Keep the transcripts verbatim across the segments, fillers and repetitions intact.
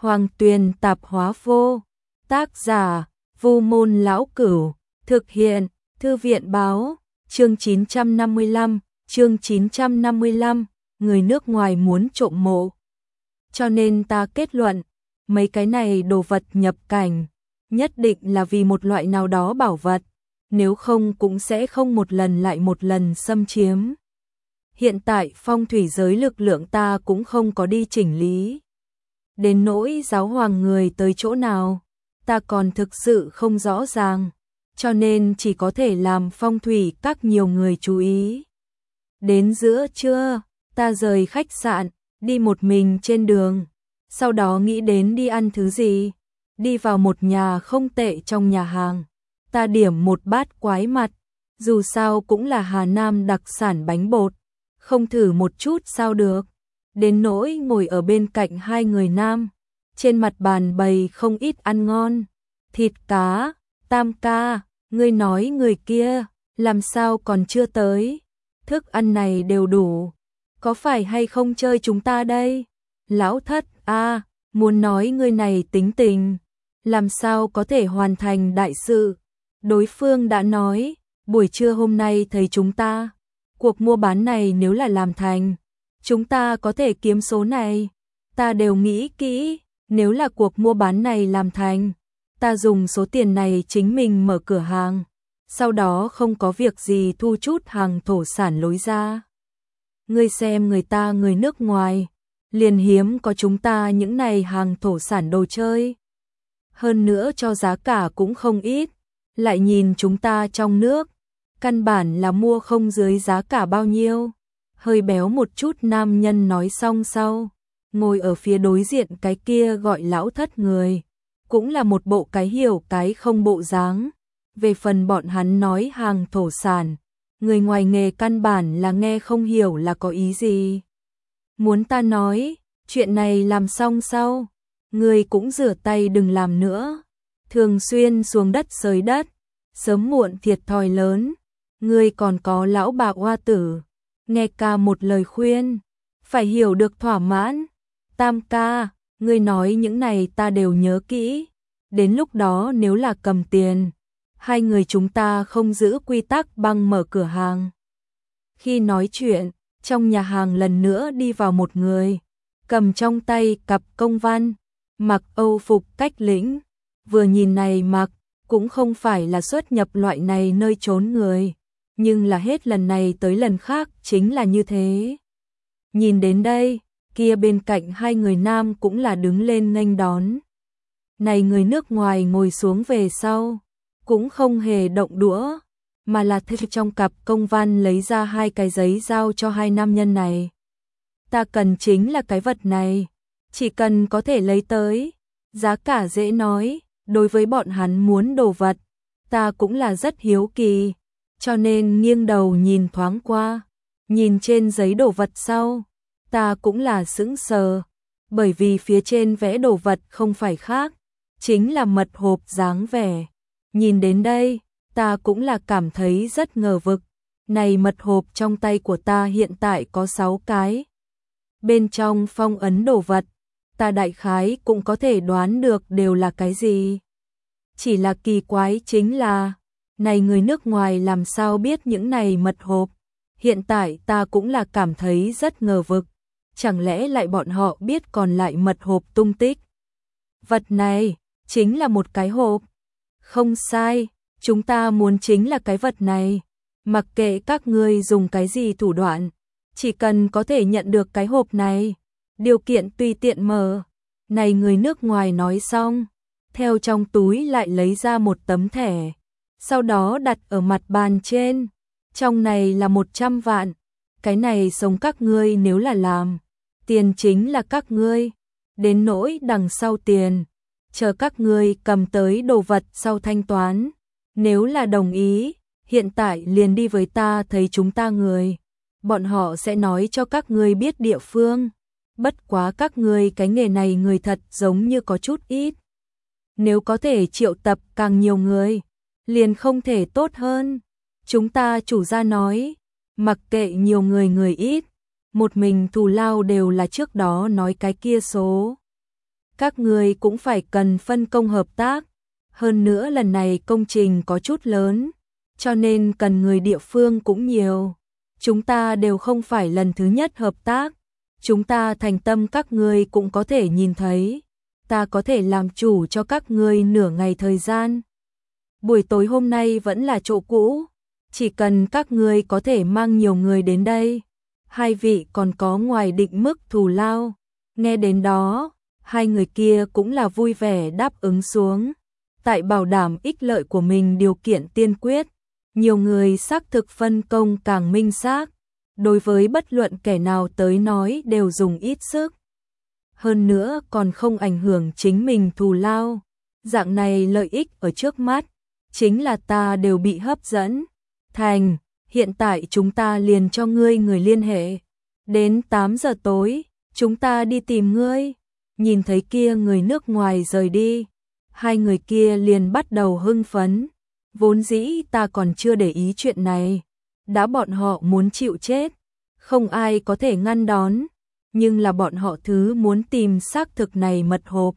Hoàng Tuyền Tạp Hóa Vô. Tác giả: Vu Môn Lão Cửu. Thực hiện: Thư viện báo. Chương chín trăm năm mươi lăm, chương chín trăm năm mươi lăm, người nước ngoài muốn trộm mộ. Cho nên ta kết luận, mấy cái này đồ vật nhập cảnh, nhất định là vì một loại nào đó bảo vật, nếu không cũng sẽ không một lần lại một lần xâm chiếm. Hiện tại phong thủy giới lực lượng ta cũng không có đi chỉnh lý. Đến nỗi giáo hoàng người tới chỗ nào, ta còn thực sự không rõ ràng, cho nên chỉ có thể làm phong thủy các nhiều người chú ý. Đến giữa trưa, ta rời khách sạn, đi một mình trên đường, sau đó nghĩ đến đi ăn thứ gì, đi vào một nhà không tệ trong nhà hàng, ta điểm một bát quái mặt, dù sao cũng là Hà Nam đặc sản bánh bột, không thử một chút sao được. Đến nỗi ngồi ở bên cạnh hai người nam, trên mặt bàn bày không ít ăn ngon, thịt cá. Tam ca, ngươi nói người kia, làm sao còn chưa tới, thức ăn này đều đủ, có phải hay không chơi chúng ta đây? Lão Thất a, muốn nói người này tính tình, làm sao có thể hoàn thành đại sự. Đối phương đã nói, buổi trưa hôm nay thấy chúng ta, cuộc mua bán này nếu là làm thành, chúng ta có thể kiếm số này. Ta đều nghĩ kỹ, nếu là cuộc mua bán này làm thành, ta dùng số tiền này chính mình mở cửa hàng, sau đó không có việc gì thu chút hàng thổ sản lối ra. Ngươi xem người ta người nước ngoài, liền hiếm có chúng ta những này hàng thổ sản đồ chơi. Hơn nữa cho giá cả cũng không ít, lại nhìn chúng ta trong nước, căn bản là mua không dưới giá cả bao nhiêu. Hơi béo một chút nam nhân nói xong sau, ngồi ở phía đối diện cái kia gọi Lão Thất người, cũng là một bộ cái hiểu cái không bộ dáng. Về phần bọn hắn nói hàng thổ sản, người ngoài nghề căn bản là nghe không hiểu là có ý gì. Muốn ta nói, chuyện này làm xong sau, người cũng rửa tay đừng làm nữa, thường xuyên xuống đất xới đất, sớm muộn thiệt thòi lớn. Người còn có lão bà oa tử, nghe ca một lời khuyên, phải hiểu được thỏa mãn. Tam ca, ngươi nói những này ta đều nhớ kỹ, đến lúc đó nếu là cầm tiền, hai người chúng ta không giữ quy tắc băng mở cửa hàng. Khi nói chuyện, trong nhà hàng lần nữa đi vào một người, cầm trong tay cặp công văn, mặc Âu phục cách lĩnh, vừa nhìn này mặc, cũng không phải là xuất nhập loại này nơi trốn người, nhưng là hết lần này tới lần khác chính là như thế. Nhìn đến đây, kia bên cạnh hai người nam cũng là đứng lên nghênh đón. Này người nước ngoài ngồi xuống về sau, cũng không hề động đũa, mà là theo trong cặp công văn lấy ra hai cái giấy giao cho hai nam nhân này. Ta cần chính là cái vật này, chỉ cần có thể lấy tới, giá cả dễ nói, đối với bọn hắn muốn đồ vật, ta cũng là rất hiếu kỳ, cho nên nghiêng đầu nhìn thoáng qua, nhìn trên giấy đồ vật sau, ta cũng là sững sờ, bởi vì phía trên vẽ đồ vật không phải khác, chính là mật hộp dáng vẻ. Nhìn đến đây, ta cũng là cảm thấy rất ngờ vực, này mật hộp trong tay của ta hiện tại có sáu cái. Bên trong phong ấn đồ vật, ta đại khái cũng có thể đoán được đều là cái gì. Chỉ là kỳ quái chính là, này người nước ngoài làm sao biết những này mật hộp, hiện tại ta cũng là cảm thấy rất ngờ vực, chẳng lẽ lại bọn họ biết còn lại mật hộp tung tích. Vật này, chính là một cái hộp. Không sai, chúng ta muốn chính là cái vật này, mặc kệ các ngươi dùng cái gì thủ đoạn, chỉ cần có thể nhận được cái hộp này, điều kiện tùy tiện mở. Này người nước ngoài nói xong, theo trong túi lại lấy ra một tấm thẻ, sau đó đặt ở mặt bàn trên, trong này là một trăm vạn, cái này sống các ngươi nếu là làm, tiền chính là các ngươi, đến nỗi đằng sau tiền, chờ các ngươi cầm tới đồ vật sau thanh toán, nếu là đồng ý, hiện tại liền đi với ta thấy chúng ta người, bọn họ sẽ nói cho các ngươi biết địa phương, bất quá các ngươi cái nghề này người thật giống như có chút ít. Nếu có thể triệu tập càng nhiều người, liền không thể tốt hơn. Chúng ta chủ gia nói, mặc kệ nhiều người người ít, một mình thù lao đều là trước đó nói cái kia số. các ngươi cũng phải cần phân công hợp tác. Hơn nữa lần này công trình có chút lớn, cho nên cần người địa phương cũng nhiều. Chúng ta đều không phải lần thứ nhất hợp tác. Chúng ta thành tâm các ngươi cũng có thể nhìn thấy. Ta có thể làm chủ cho các ngươi nửa ngày thời gian. Buổi tối hôm nay vẫn là chỗ cũ. Chỉ cần các ngươi có thể mang nhiều người đến đây. Hai vị còn có ngoài định mức thù lao. Nghe đến đó, hai người kia cũng là vui vẻ đáp ứng xuống. Tại bảo đảm ích lợi của mình điều kiện tiên quyết. Nhiều người xác thực phân công càng minh xác. Đối với bất luận kẻ nào tới nói đều dùng ít sức. Hơn nữa còn không ảnh hưởng chính mình thù lao. Dạng này lợi ích ở trước mắt, chính là ta đều bị hấp dẫn. Thành, hiện tại chúng ta liền cho ngươi người liên hệ. Đến tám giờ tối, chúng ta đi tìm ngươi. Nhìn thấy kia người nước ngoài rời đi, hai người kia liền bắt đầu hưng phấn. Vốn dĩ ta còn chưa để ý chuyện này. Đã bọn họ muốn chịu chết, không ai có thể ngăn đón. Nhưng là bọn họ thứ muốn tìm xác thực này mật hộp.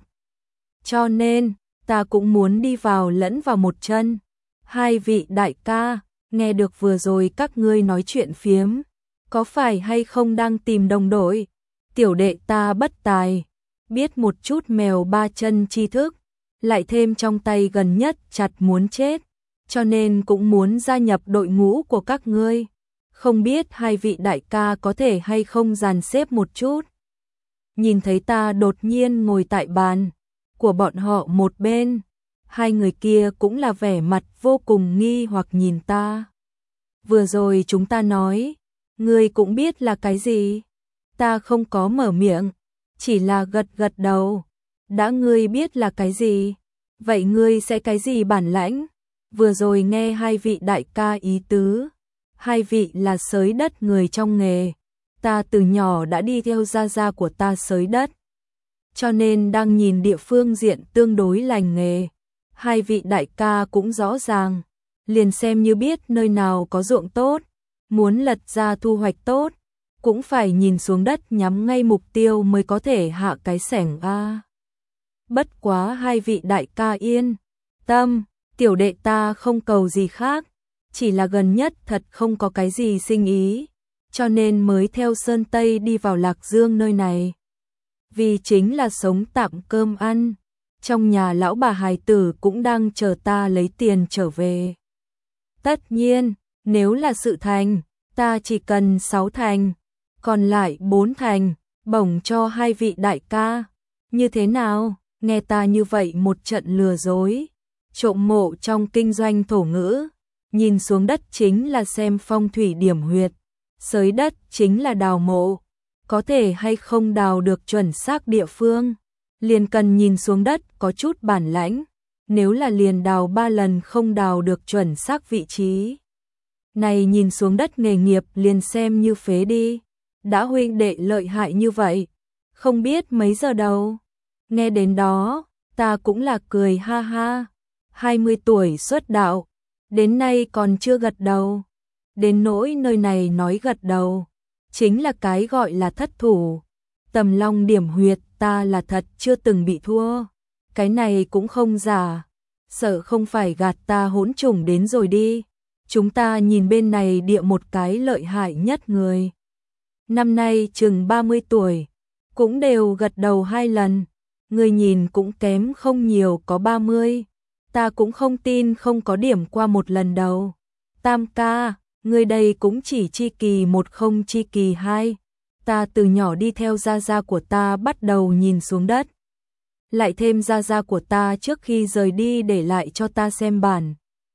Cho nên, ta cũng muốn đi vào lẫn vào một chân. Hai vị đại ca, nghe được vừa rồi các ngươi nói chuyện phiếm, có phải hay không đang tìm đồng đội? Tiểu đệ ta bất tài, biết một chút mèo ba chân tri thức, lại thêm trong tay gần nhất chặt muốn chết, cho nên cũng muốn gia nhập đội ngũ của các ngươi. Không biết hai vị đại ca có thể hay không dàn xếp một chút. Nhìn thấy ta đột nhiên ngồi tại bàn của bọn họ một bên, hai người kia cũng là vẻ mặt vô cùng nghi hoặc nhìn ta. Vừa rồi chúng ta nói, ngươi cũng biết là cái gì? Ta không có mở miệng, chỉ là gật gật đầu. Đã ngươi biết là cái gì? Vậy ngươi sẽ cái gì bản lãnh? Vừa rồi nghe hai vị đại ca ý tứ. Hai vị là xới đất người trong nghề. Ta từ nhỏ đã đi theo gia gia của ta xới đất. Cho nên đang nhìn địa phương diện tương đối lành nghề. Hai vị đại ca cũng rõ ràng. Liền xem như biết nơi nào có ruộng tốt. Muốn lật ra thu hoạch tốt. Cũng phải nhìn xuống đất nhắm ngay mục tiêu mới có thể hạ cái xẻng a. Bất quá hai vị đại ca yên tâm. Tiểu đệ ta không cầu gì khác. Chỉ là gần nhất thật không có cái gì sinh ý, cho nên mới theo Sơn Tây đi vào Lạc Dương nơi này. Vì chính là sống tạm cơm ăn, trong nhà lão bà hài tử cũng đang chờ ta lấy tiền trở về. Tất nhiên, nếu là sự thành, ta chỉ cần sáu thành, còn lại bốn thành, bổng cho hai vị đại ca. Như thế nào, nghe ta như vậy một trận lừa dối, trộm mộ trong kinh doanh thổ ngữ. Nhìn xuống đất chính là xem phong thủy điểm huyệt, xới đất chính là đào mộ, có thể hay không đào được chuẩn xác địa phương, liền cần nhìn xuống đất có chút bản lãnh, nếu là liền đào ba lần không đào được chuẩn xác vị trí. Này nhìn xuống đất nghề nghiệp liền xem như phế đi, đã huynh đệ lợi hại như vậy, không biết mấy giờ đâu. Nghe đến đó, ta cũng là cười ha ha, hai mươi tuổi xuất đạo. Đến nay còn chưa gật đầu. Đến nỗi nơi này nói gật đầu, chính là cái gọi là thất thủ. Tầm long điểm huyệt ta là thật chưa từng bị thua. Cái này cũng không giả. Sợ không phải gạt ta hỗn trùng đến rồi đi. Chúng ta nhìn bên này địa một cái lợi hại nhất người. Năm nay chừng ba mươi tuổi. Cũng đều gật đầu hai lần. Người nhìn cũng kém không nhiều có ba mươi. Ta cũng không tin không có điểm qua một lần đầu. Tam ca, người đây cũng chỉ chi kỳ một không chi kỳ hai. Ta từ nhỏ đi theo gia gia của ta bắt đầu nhìn xuống đất. Lại thêm gia gia của ta trước khi rời đi để lại cho ta xem bản.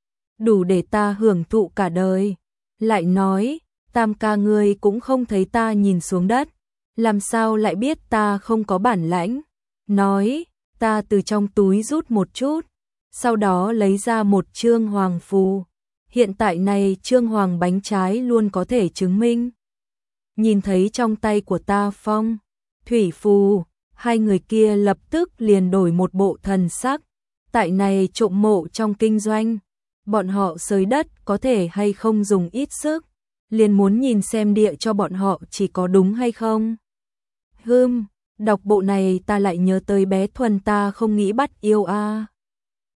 Đủ để ta hưởng thụ cả đời. Lại nói, tam ca ngươi cũng không thấy ta nhìn xuống đất. Làm sao lại biết ta không có bản lãnh. Nói, ta từ trong túi rút một chút. Sau đó lấy ra một trương hoàng phù. Hiện tại này trương hoàng bánh trái luôn có thể chứng minh. Nhìn thấy trong tay của ta phong, thủy phù, hai người kia lập tức liền đổi một bộ thần sắc. Tại này trộm mộ trong kinh doanh, bọn họ xới đất có thể hay không dùng ít sức, liền muốn nhìn xem địa cho bọn họ chỉ có đúng hay không. Hừm, Đọc bộ này ta lại nhớ tới bé Thuần, ta không nghĩ bắt yêu a.